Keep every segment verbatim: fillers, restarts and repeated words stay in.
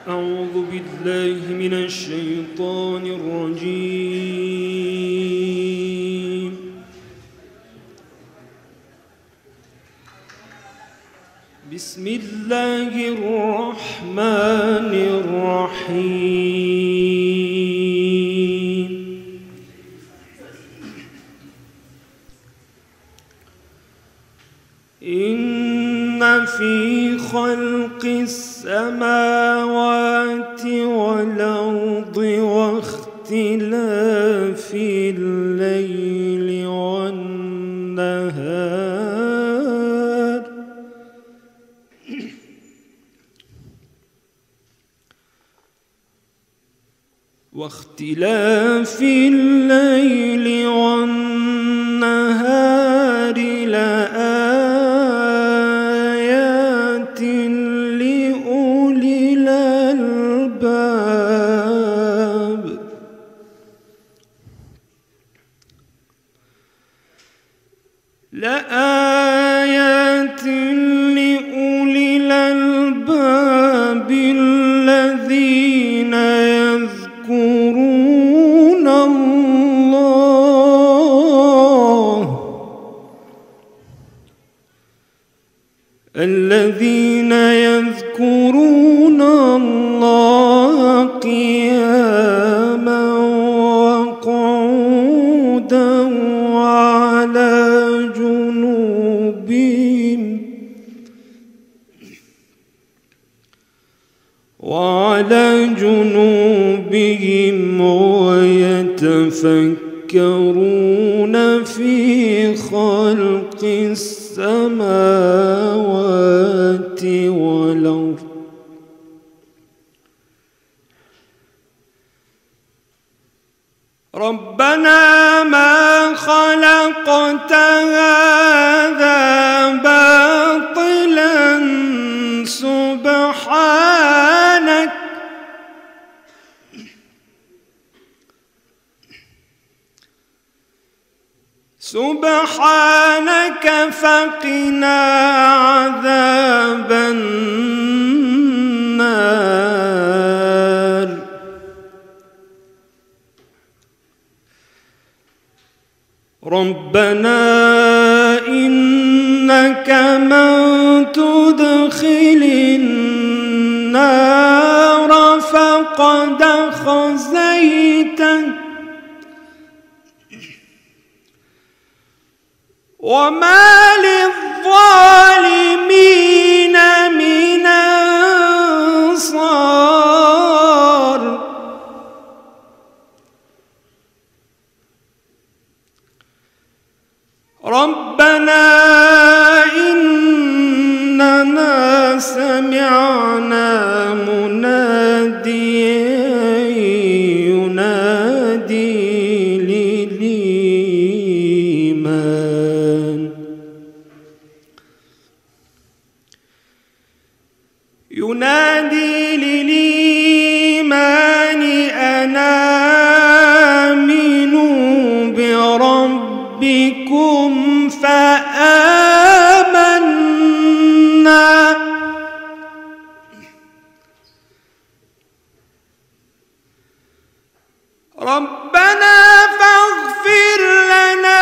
أعوذ بالله من الشيطان الرجيم. بسم الله الرحمن الرحيم. إن في خلق السماوات والأرض واختلاف الليل والنهار واختلاف الليل والنهار لآيات لأولي الألباب. لآيات لأولي الألباب الذين يذكرون الله الذين يذكرون الله قياما وقعودا وعلى جنوبهم وعلى جنوبهم ويتفكرون في خلق السماوات والأرض ربنا ما خلقت هذا باطلا سبحانك سبحانك فقنا عذاب النار. ربنا إنك من تدخل النار فقد خزيته وما للظالمين من أنصار. ربنا إننا سمعنا مناديا ينادي للإيمان ينادي للإيمان أن آمنوا بربكم فآمنا ربنا فاغفر لنا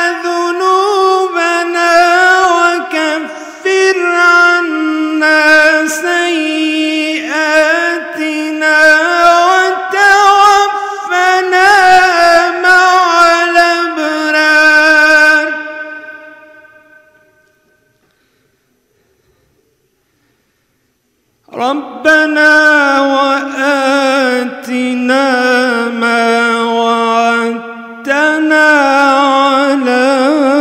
ذنوبنا وكفر عنا سيئاتنا وتوفنا مع الأبرار. ربنا وآتنا ما وعدتنا على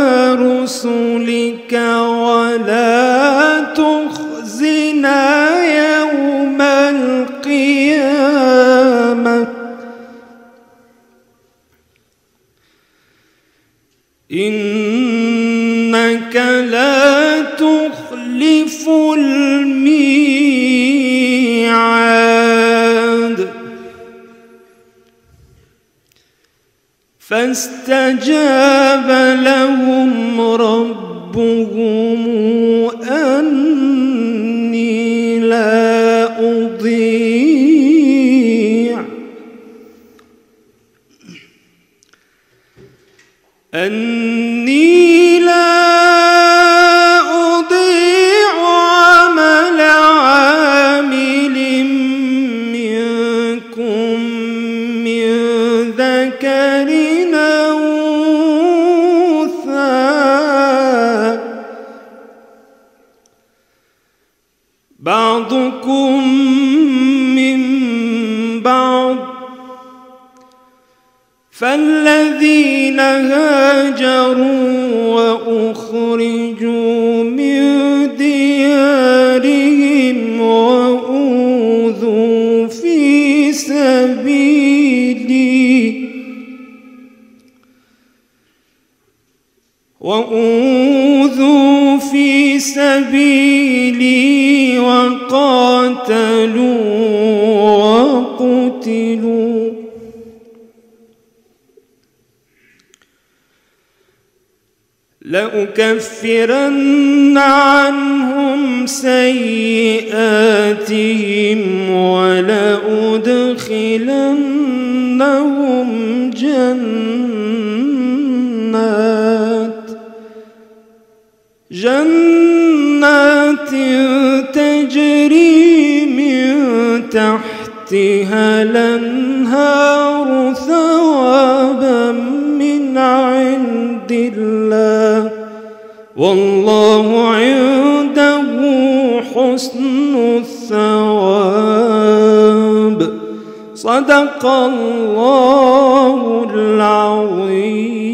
رسلك ولا تخزنا يوم القيامة إنك لا تخلف الميعاد. فاستجاب لهم ربهم أني لا أضيع بعضكم من بعض. فالذين هاجروا وأخرجوا من ديارهم وأوذوا في سبيلي وأوذوا في سبيلي وقاتلوا وقتلوا لأكفرن عنهم سيئاتهم ولأدخلنهم جنات جنات تجري من تحتها الأنهار ثوابا من عند الله والله عنده حسن الثواب. صدق الله العظيم.